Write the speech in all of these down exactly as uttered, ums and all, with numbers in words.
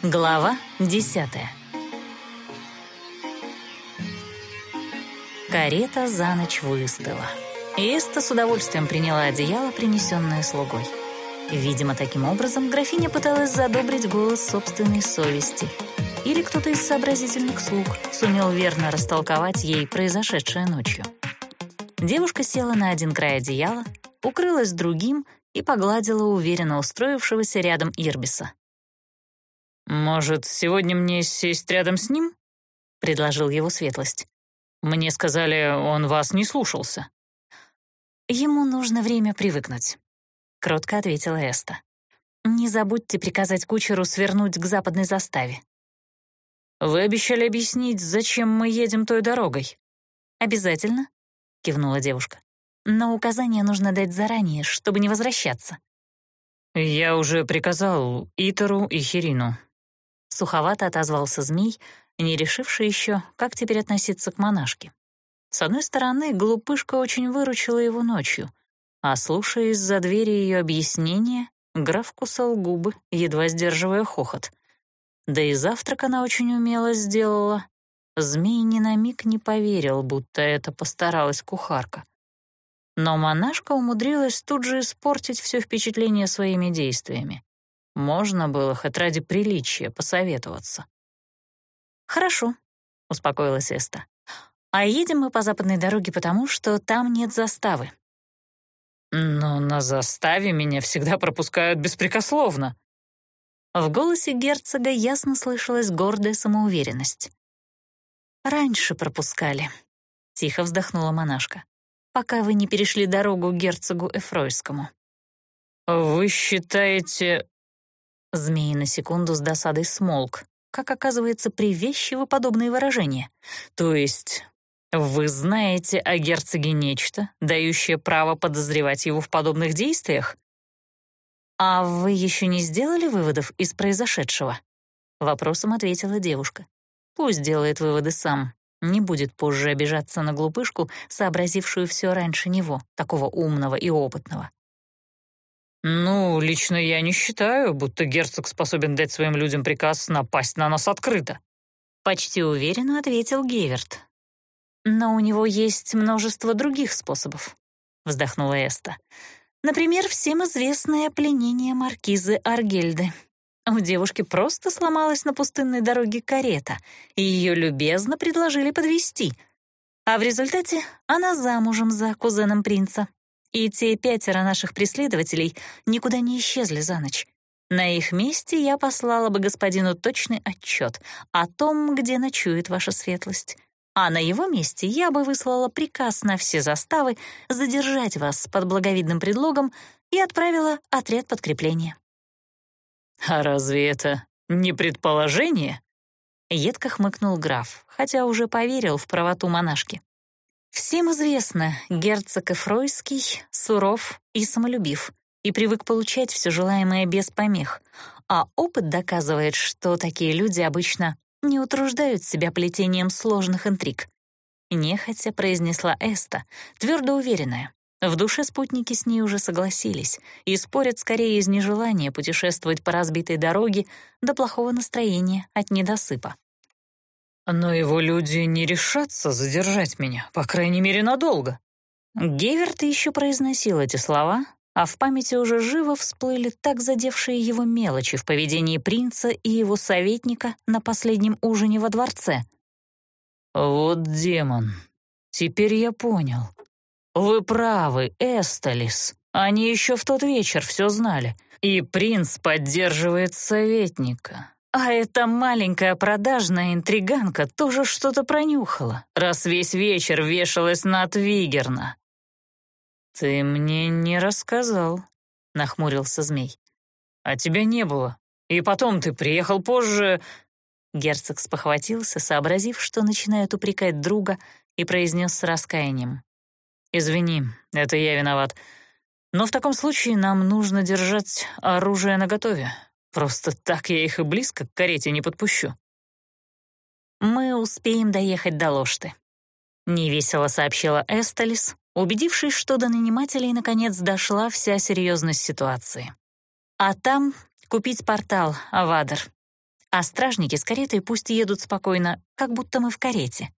Глава десятая. Карета за ночь выстыла. Эста с удовольствием приняла одеяло, принесенное слугой. Видимо, таким образом графиня пыталась задобрить голос собственной совести. Или кто-то из сообразительных слуг сумел верно растолковать ей произошедшее ночью. Девушка села на один край одеяла, укрылась другим и погладила уверенно устроившегося рядом Ирбиса. «Может, сегодня мне сесть рядом с ним?» — предложил его светлость. «Мне сказали, он вас не слушался». «Ему нужно время привыкнуть», — кротко ответила Эста. «Не забудьте приказать кучеру свернуть к западной заставе». «Вы обещали объяснить, зачем мы едем той дорогой?» «Обязательно», — кивнула девушка. «Но указания нужно дать заранее, чтобы не возвращаться». «Я уже приказал Итеру и Хирину». Суховато отозвался змей, не решивший еще, как теперь относиться к монашке. С одной стороны, глупышка очень выручила его ночью, а, слушая из-за двери ее объяснения, граф кусал губы, едва сдерживая хохот. Да и завтрак она очень умело сделала. Змей ни на миг не поверил, будто это постаралась кухарка. Но монашка умудрилась тут же испортить все впечатление своими действиями. Можно было хоть ради приличия посоветоваться. «Хорошо», — успокоилась Эста. «А едем мы по западной дороге потому, что там нет заставы». «Но на заставе меня всегда пропускают беспрекословно». В голосе герцога ясно слышалась гордая самоуверенность. «Раньше пропускали», — тихо вздохнула монашка, «пока вы не перешли дорогу герцогу Эфройскому». «Вы считаете...» Змей на секунду с досадой смолк. Как оказывается, привязчивы подобные выражения. То есть вы знаете о герцоге нечто, дающее право подозревать его в подобных действиях? А вы еще не сделали выводов из произошедшего? Вопросом ответила девушка. Пусть делает выводы сам. Не будет позже обижаться на глупышку, сообразившую все раньше него, такого умного и опытного. «Ну, лично я не считаю, будто герцог способен дать своим людям приказ напасть на нас открыто», — почти уверенно ответил Геверт. «Но у него есть множество других способов», — вздохнула Эста. «Например, всем известное пленение маркизы Аргельды. У девушки просто сломалась на пустынной дороге карета, и ее любезно предложили подвезти. А в результате она замужем за кузеном принца. И те пятеро наших преследователей никуда не исчезли за ночь. На их месте я послала бы господину точный отчет о том, где ночует ваша светлость. А на его месте я бы выслала приказ на все заставы задержать вас под благовидным предлогом и отправила отряд подкрепления». «А разве это не предположение?» — едко хмыкнул граф, хотя уже поверил в правоту монашки. «Всем известно, герцог Эфройский суров и самолюбив и привык получать все желаемое без помех, а опыт доказывает, что такие люди обычно не утруждают себя плетением сложных интриг». Нехотя произнесла Эста, твердо уверенная. В душе спутники с ней уже согласились и спорят скорее из нежелания путешествовать по разбитой дороге до плохого настроения от недосыпа. «Но его люди не решатся задержать меня, по крайней мере, надолго». Геверт еще произносил эти слова, а в памяти уже живо всплыли так задевшие его мелочи в поведении принца и его советника на последнем ужине во дворце. «Вот демон, теперь я понял. Вы правы, Эсталис, они еще в тот вечер все знали, и принц поддерживает советника». А эта маленькая продажная интриганка тоже что-то пронюхала, раз весь вечер вешалась на Твигерна. «Ты мне не рассказал», — нахмурился змей. «А тебя не было. И потом ты приехал позже...» Герцог спохватился, сообразив, что начинает упрекать друга, и произнес с раскаянием. «Извини, это я виноват. Но в таком случае нам нужно держать оружие наготове. Просто так я их и близко к карете не подпущу». «Мы успеем доехать до Лошты», — невесело сообщила Эсталис, убедившись, что до нанимателей наконец дошла вся серьезность ситуации. «А там купить портал, Авадр. А стражники с каретой пусть едут спокойно, как будто мы в карете».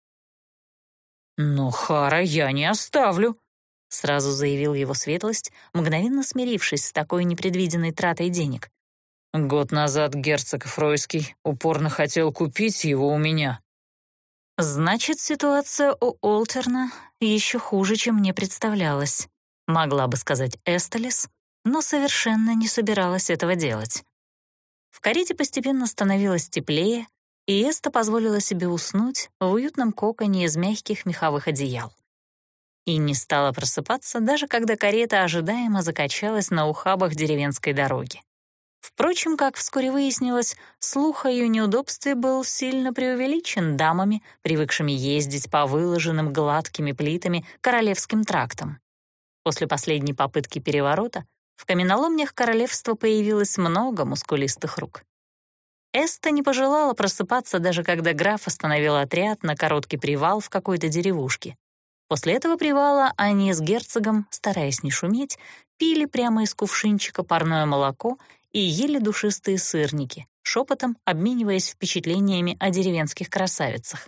«Но Хара я не оставлю», — сразу заявил его светлость, мгновенно смирившись с такой непредвиденной тратой денег. «Год назад герцог Фройский упорно хотел купить его у меня». «Значит, ситуация у Олтерна еще хуже, чем мне представлялось», — могла бы сказать Эстелес, но совершенно не собиралась этого делать. В карете постепенно становилось теплее, и Эста позволила себе уснуть в уютном коконе из мягких меховых одеял. И не стала просыпаться, даже когда карета ожидаемо закачалась на ухабах деревенской дороги. Впрочем, как вскоре выяснилось, слух о ее неудобстве был сильно преувеличен дамами, привыкшими ездить по выложенным гладкими плитами королевским трактам. После последней попытки переворота в каменоломнях королевства появилось много мускулистых рук. Эста не пожелала просыпаться, даже когда граф остановил отряд на короткий привал в какой-то деревушке. После этого привала они с герцогом, стараясь не шуметь, пили прямо из кувшинчика парное молоко и ели душистые сырники, шепотом обмениваясь впечатлениями о деревенских красавицах.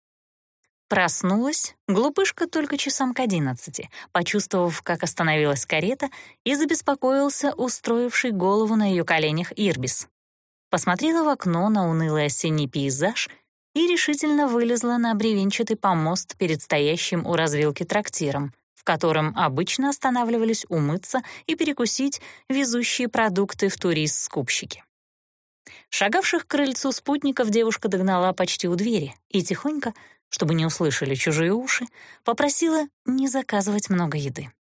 Проснулась глупышка только часам к одиннадцати, почувствовав, как остановилась карета, и забеспокоился устроивший голову на ее коленях Ирбис. Посмотрела в окно на унылый осенний пейзаж и решительно вылезла на бревенчатый помост перед стоящим у развилки трактиром, в котором обычно останавливались умыться и перекусить везущие продукты в турист скупщики. Шагавших к крыльцу спутников девушка догнала почти у двери и тихонько, чтобы не услышали чужие уши, попросила не заказывать много еды.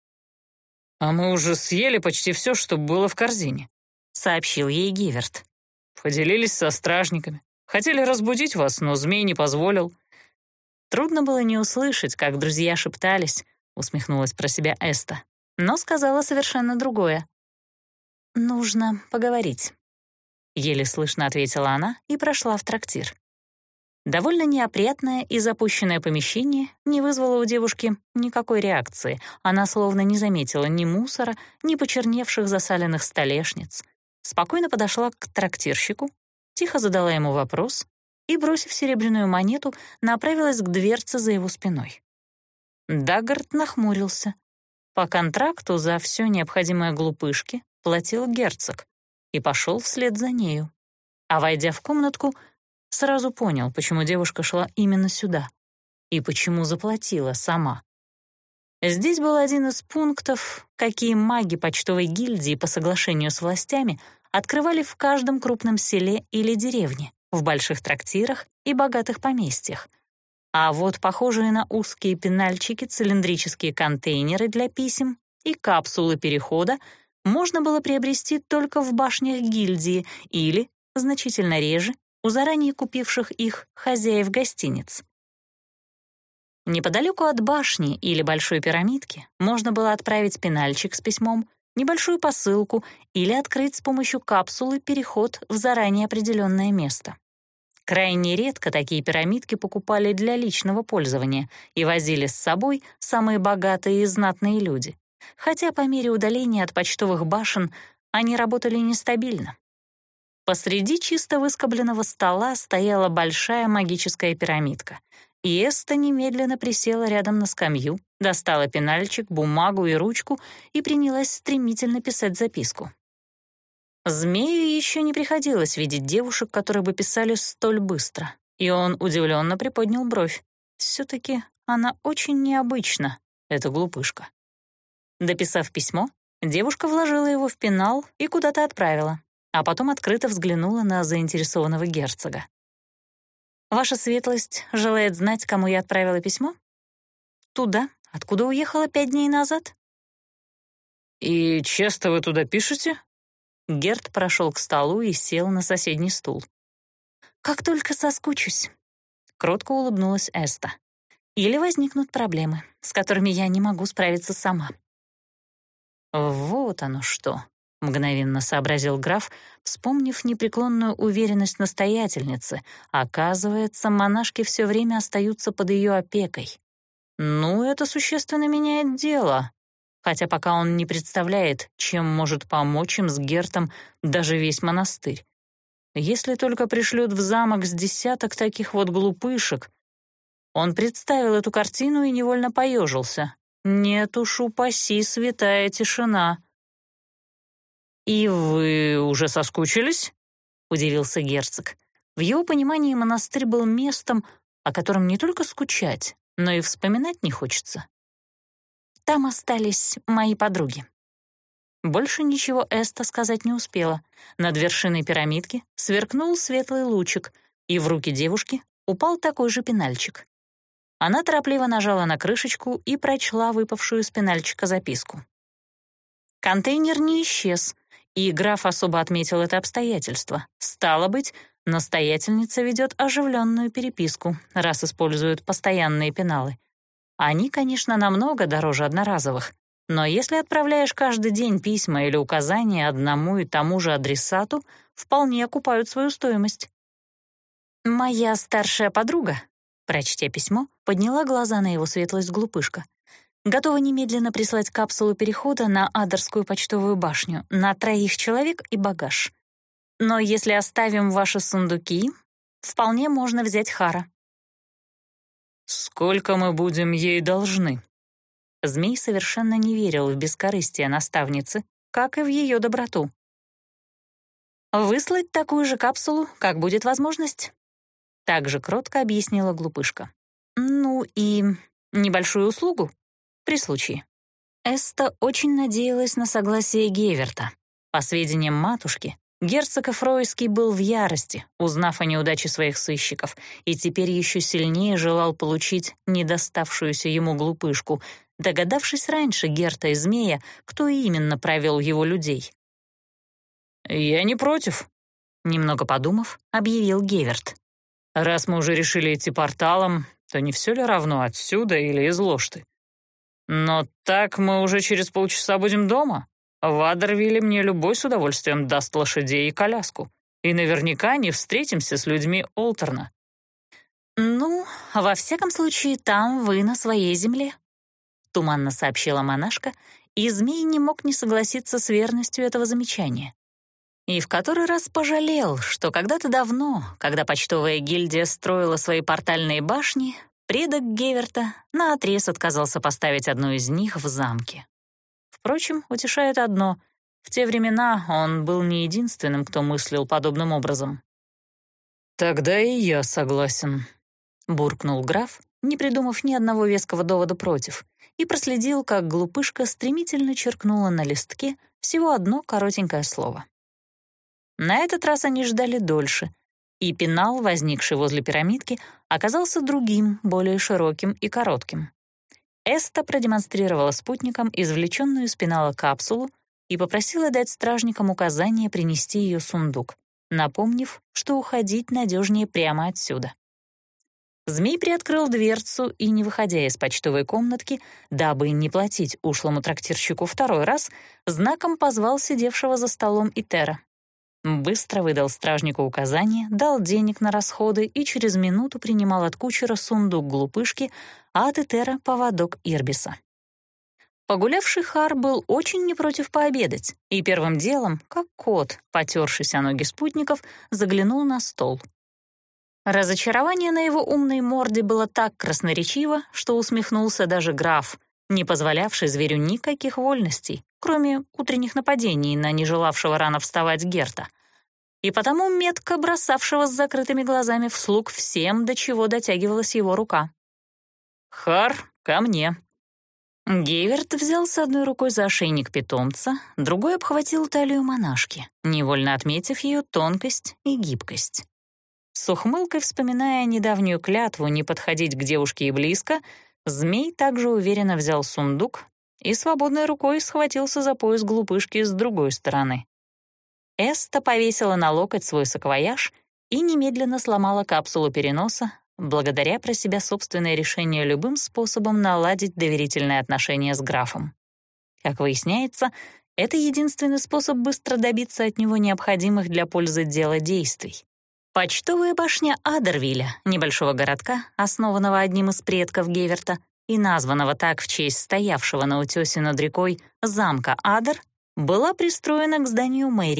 «А мы уже съели почти все, что было в корзине», — сообщил ей Гиверт. «Поделились со стражниками. Хотели разбудить вас, но змей не позволил». Трудно было не услышать, как друзья шептались, — усмехнулась про себя Эста, но сказала совершенно другое. «Нужно поговорить», — еле слышно ответила она и прошла в трактир. Довольно неопрятное и запущенное помещение не вызвало у девушки никакой реакции. Она словно не заметила ни мусора, ни почерневших засаленных столешниц. Спокойно подошла к трактирщику, тихо задала ему вопрос и, бросив серебряную монету, направилась к дверце за его спиной. Даггард нахмурился. По контракту за все необходимое глупышке платил герцог и пошел вслед за нею. А войдя в комнатку, сразу понял, почему девушка шла именно сюда и почему заплатила сама. Здесь был один из пунктов, какие маги почтовой гильдии по соглашению с властями открывали в каждом крупном селе или деревне, в больших трактирах и богатых поместьях. А вот похожие на узкие пенальчики цилиндрические контейнеры для писем и капсулы перехода можно было приобрести только в башнях гильдии или, значительно реже, у заранее купивших их хозяев гостиниц. Неподалеку от башни или большой пирамидки можно было отправить пенальчик с письмом, небольшую посылку или открыть с помощью капсулы переход в заранее определенное место. Крайне редко такие пирамидки покупали для личного пользования и возили с собой самые богатые и знатные люди, хотя по мере удаления от почтовых башен они работали нестабильно. Посреди чисто выскобленного стола стояла большая магическая пирамидка, и Эста немедленно присела рядом на скамью, достала пенальчик, бумагу и ручку и принялась стремительно писать записку. Змею еще не приходилось видеть девушек, которые бы писали столь быстро, и он удивленно приподнял бровь. Все-таки она очень необычна, эта глупышка. Дописав письмо, девушка вложила его в пенал и куда-то отправила, а потом открыто взглянула на заинтересованного герцога. «Ваша светлость желает знать, кому я отправила письмо? Туда, откуда уехала пять дней назад?» «И часто вы туда пишете?» Герт прошел к столу и сел на соседний стул. «Как только соскучусь», — кротко улыбнулась Эста. «Или возникнут проблемы, с которыми я не могу справиться сама». «Вот оно что», — мгновенно сообразил граф, вспомнив непреклонную уверенность настоятельницы. Оказывается, монашки все время остаются под ее опекой. «Ну, это существенно меняет дело». Хотя пока он не представляет, чем может помочь им с Гертом даже весь монастырь. Если только пришлют в замок с десяток таких вот глупышек. Он представил эту картину и невольно поежился. Нет уж, упаси, святая тишина. «И вы уже соскучились?» — удивился герцог. В его понимании монастырь был местом, о котором не только скучать, но и вспоминать не хочется. Там остались мои подруги. Больше ничего Эста сказать не успела. Над вершиной пирамидки сверкнул светлый лучик, и в руки девушки упал такой же пенальчик. Она торопливо нажала на крышечку и прочла выпавшую из пенальчика записку. Контейнер не исчез, и граф особо отметил это обстоятельство. Стало быть, настоятельница ведет оживленную переписку, раз использует постоянные пеналы. Они, конечно, намного дороже одноразовых, но если отправляешь каждый день письма или указания одному и тому же адресату, вполне окупают свою стоимость. «Моя старшая подруга», прочтя письмо, подняла глаза на его светлость глупышка. «Готова немедленно прислать капсулу перехода на Адерскую почтовую башню на троих человек и багаж. Но если оставим ваши сундуки, вполне можно взять Хара». «Сколько мы будем ей должны?» Змей совершенно не верил в бескорыстие наставницы, как и в ее доброту. «Выслать такую же капсулу, как будет возможность», — также кротко объяснила глупышка. «Ну и небольшую услугу при случае». Эста очень надеялась на согласие Геверта. По сведениям матушки, герцог Эфройский был в ярости, узнав о неудаче своих сыщиков, и теперь еще сильнее желал получить недоставшуюся ему глупышку, догадавшись раньше Герта и Змея, кто именно провел его людей. «Я не против», — немного подумав, объявил Геверт. «Раз мы уже решили идти порталом, то не все ли равно, отсюда или из Лошты? Но так мы уже через полчаса будем дома. В Адервилле мне любой с удовольствием даст лошадей и коляску, и наверняка не встретимся с людьми Олтерна». «Ну, во всяком случае, там вы на своей земле», — туманно сообщила монашка, и Змей не мог не согласиться с верностью этого замечания. И в который раз пожалел, что когда-то давно, когда почтовая гильдия строила свои портальные башни, предок Геверта наотрез отказался поставить одну из них в замке. Впрочем, утешает одно — в те времена он был не единственным, кто мыслил подобным образом. «Тогда и я согласен», — буркнул граф, не придумав ни одного веского довода против, и проследил, как глупышка стремительно черкнула на листке всего одно коротенькое слово. На этот раз они ждали дольше, и пенал, возникший возле пирамидки, оказался другим, более широким и коротким. Эста продемонстрировала спутникам извлеченную из пенала капсулу и попросила дать стражникам указание принести ее сундук, напомнив, что уходить надежнее прямо отсюда. Змей приоткрыл дверцу и, не выходя из почтовой комнатки, дабы не платить ушлому трактирщику второй раз, знаком позвал сидевшего за столом Итера. Быстро выдал стражнику указания, дал денег на расходы и через минуту принимал от кучера сундук глупышки, а от Этера — поводок Ирбиса. Погулявший Хар был очень не против пообедать, и первым делом, как кот, потершись о ноги спутников, заглянул на стол. Разочарование на его умной морде было так красноречиво, что усмехнулся даже граф, не позволявший зверю никаких вольностей, кроме утренних нападений на нежелавшего рано вставать Герта, и потому метко бросавшего с закрытыми глазами вслуг всем, до чего дотягивалась его рука. «Хар, ко мне!» Геверт взял с одной рукой за ошейник питомца, другой обхватил талию монашки, невольно отметив ее тонкость и гибкость. С ухмылкой вспоминая недавнюю клятву не подходить к девушке и близко, Змей также уверенно взял сундук и свободной рукой схватился за пояс глупышки с другой стороны. Эста повесила на локоть свой саквояж и немедленно сломала капсулу переноса, благодаря про себя собственное решение любым способом наладить доверительные отношения с графом. Как выясняется, это единственный способ быстро добиться от него необходимых для пользы дела действий. Почтовая башня Адервилля, небольшого городка, основанного одним из предков Геверта и названного так в честь стоявшего на утёсе над рекой замка Адер, была пристроена к зданию мэрии,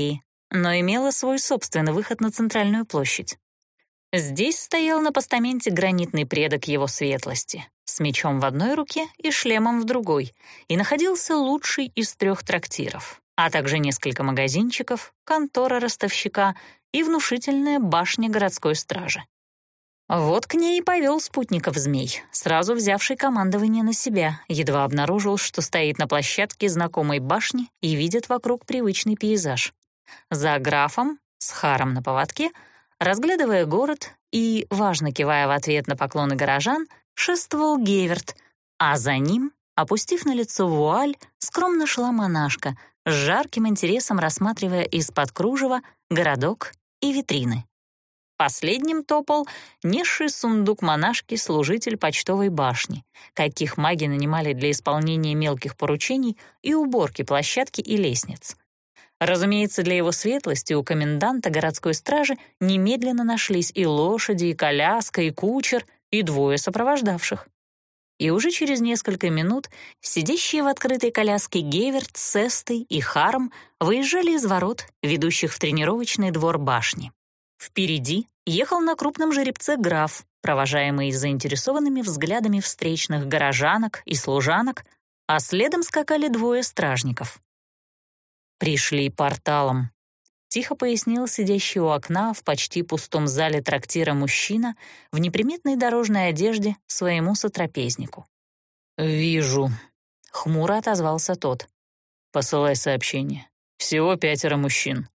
но имела свой собственный выход на центральную площадь. Здесь стоял на постаменте гранитный предок его светлости, с мечом в одной руке и шлемом в другой, и находился лучший из трех трактиров, а также несколько магазинчиков, контора ростовщика и внушительная башня городской стражи. Вот к ней и повел спутников змей, сразу взявший командование на себя, едва обнаружил, что стоит на площадке знакомой башни и видит вокруг привычный пейзаж. За графом, с Харом на поводке, разглядывая город и, важно кивая в ответ на поклоны горожан, шествовал Геверт, а за ним, опустив на лицо вуаль, скромно шла монашка, с жарким интересом рассматривая из-под кружева городок и витрины. Последним топал несший сундук монашки служитель почтовой башни, каких маги нанимали для исполнения мелких поручений и уборки площадки и лестниц. Разумеется, для его светлости у коменданта городской стражи немедленно нашлись и лошади, и коляска, и кучер, и двое сопровождавших. И уже через несколько минут сидящие в открытой коляске Геверт с Эстой и Харом выезжали из ворот, ведущих в тренировочный двор башни. Впереди ехал на крупном жеребце граф, провожаемый заинтересованными взглядами встречных горожанок и служанок, а следом скакали двое стражников. «Пришли порталом», — тихо пояснил сидящий у окна в почти пустом зале трактира мужчина в неприметной дорожной одежде своему сотрапезнику. «Вижу», — хмуро отозвался тот. «Посылай сообщение. Всего пятеро мужчин».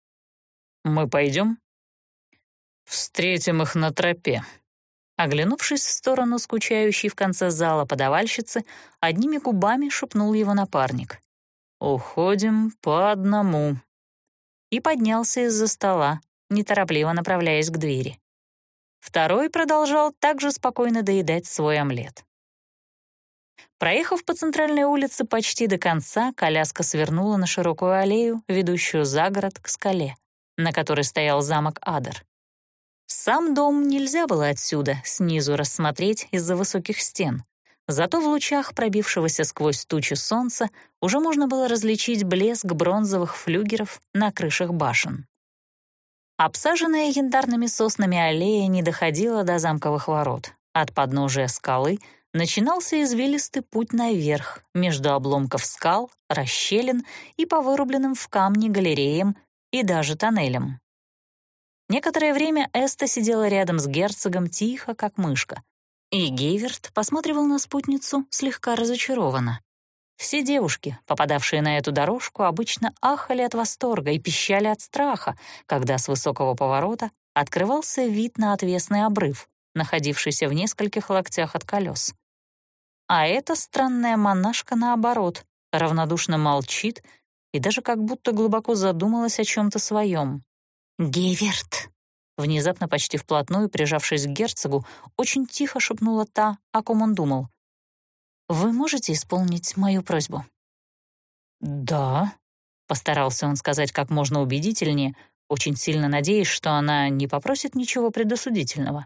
«Мы пойдем?» «Встретим их на тропе». Оглянувшись в сторону скучающей в конце зала подавальщицы, одними губами шепнул его напарник. «Уходим по одному». И поднялся из-за стола, неторопливо направляясь к двери. Второй продолжал также спокойно доедать свой омлет. Проехав по центральной улице почти до конца, коляска свернула на широкую аллею, ведущую за город к скале, на которой стоял замок Адер. Сам дом нельзя было отсюда, снизу, рассмотреть из-за высоких стен. Зато в лучах пробившегося сквозь тучи солнца уже можно было различить блеск бронзовых флюгеров на крышах башен. Обсаженная янтарными соснами аллея не доходила до замковых ворот. От подножия скалы начинался извилистый путь наверх, между обломков скал, расщелин и по вырубленным в камне галереям и даже тоннелям. Некоторое время Эста сидела рядом с герцогом тихо, как мышка, и Гейверт посматривал на спутницу слегка разочарованно. Все девушки, попадавшие на эту дорожку, обычно ахали от восторга и пищали от страха, когда с высокого поворота открывался вид на отвесный обрыв, находившийся в нескольких локтях от колес. А эта странная монашка, наоборот, равнодушно молчит и даже как будто глубоко задумалась о чем-то своем. «Гейверт!» Внезапно, почти вплотную, прижавшись к герцогу, очень тихо шепнула та, о ком он думал. «Вы можете исполнить мою просьбу?» «Да», — постарался он сказать как можно убедительнее, очень сильно надеясь, что она не попросит ничего предосудительного.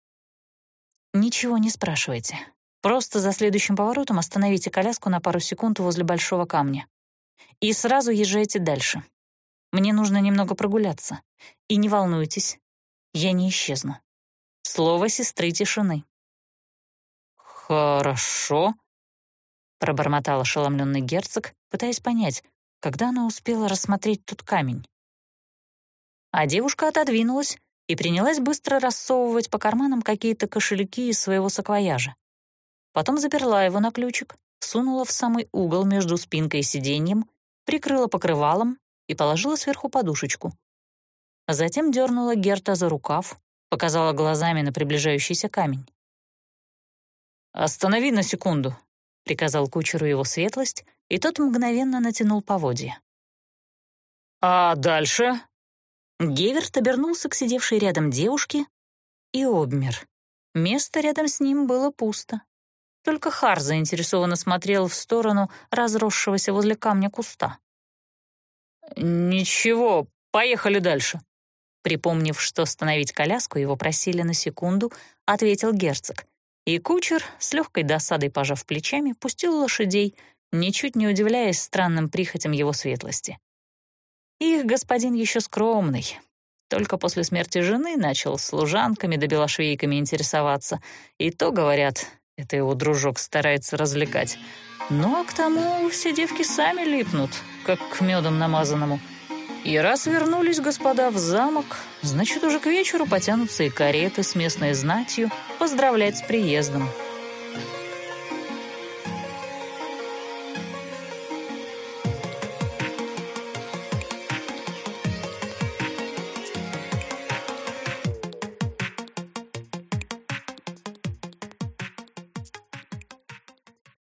«Ничего не спрашивайте. Просто за следующим поворотом остановите коляску на пару секунд возле большого камня. И сразу езжайте дальше. Мне нужно немного прогуляться. И не волнуйтесь, я не исчезну. Слово сестры тишины». «Хорошо», — пробормотал ошеломленный герцог, пытаясь понять, когда она успела рассмотреть тот камень. А девушка отодвинулась и принялась быстро рассовывать по карманам какие-то кошельки из своего саквояжа. Потом заперла его на ключик, сунула в самый угол между спинкой и сиденьем, прикрыла покрывалом и положила сверху подушечку. Затем дернула Герта за рукав, показала глазами на приближающийся камень. «Останови на секунду», — приказал кучеру его светлость, и тот мгновенно натянул поводья. «А дальше?» Геверт обернулся к сидевшей рядом девушке и обмер. Место рядом с ним было пусто. Только Хар заинтересованно смотрел в сторону разросшегося возле камня куста. «Ничего, поехали дальше». Припомнив, что остановить коляску его просили на секунду, ответил герцог. И кучер, с легкой досадой пожав плечами, пустил лошадей, ничуть не удивляясь странным прихотям его светлости. Их господин еще скромный. Только после смерти жены начал служанками да белошвейками интересоваться. И то, говорят, это его дружок старается развлекать. Ну а к тому все девки сами липнут, как к медом намазанному. И раз вернулись господа в замок, значит, уже к вечеру потянутся и кареты с местной знатью поздравлять с приездом.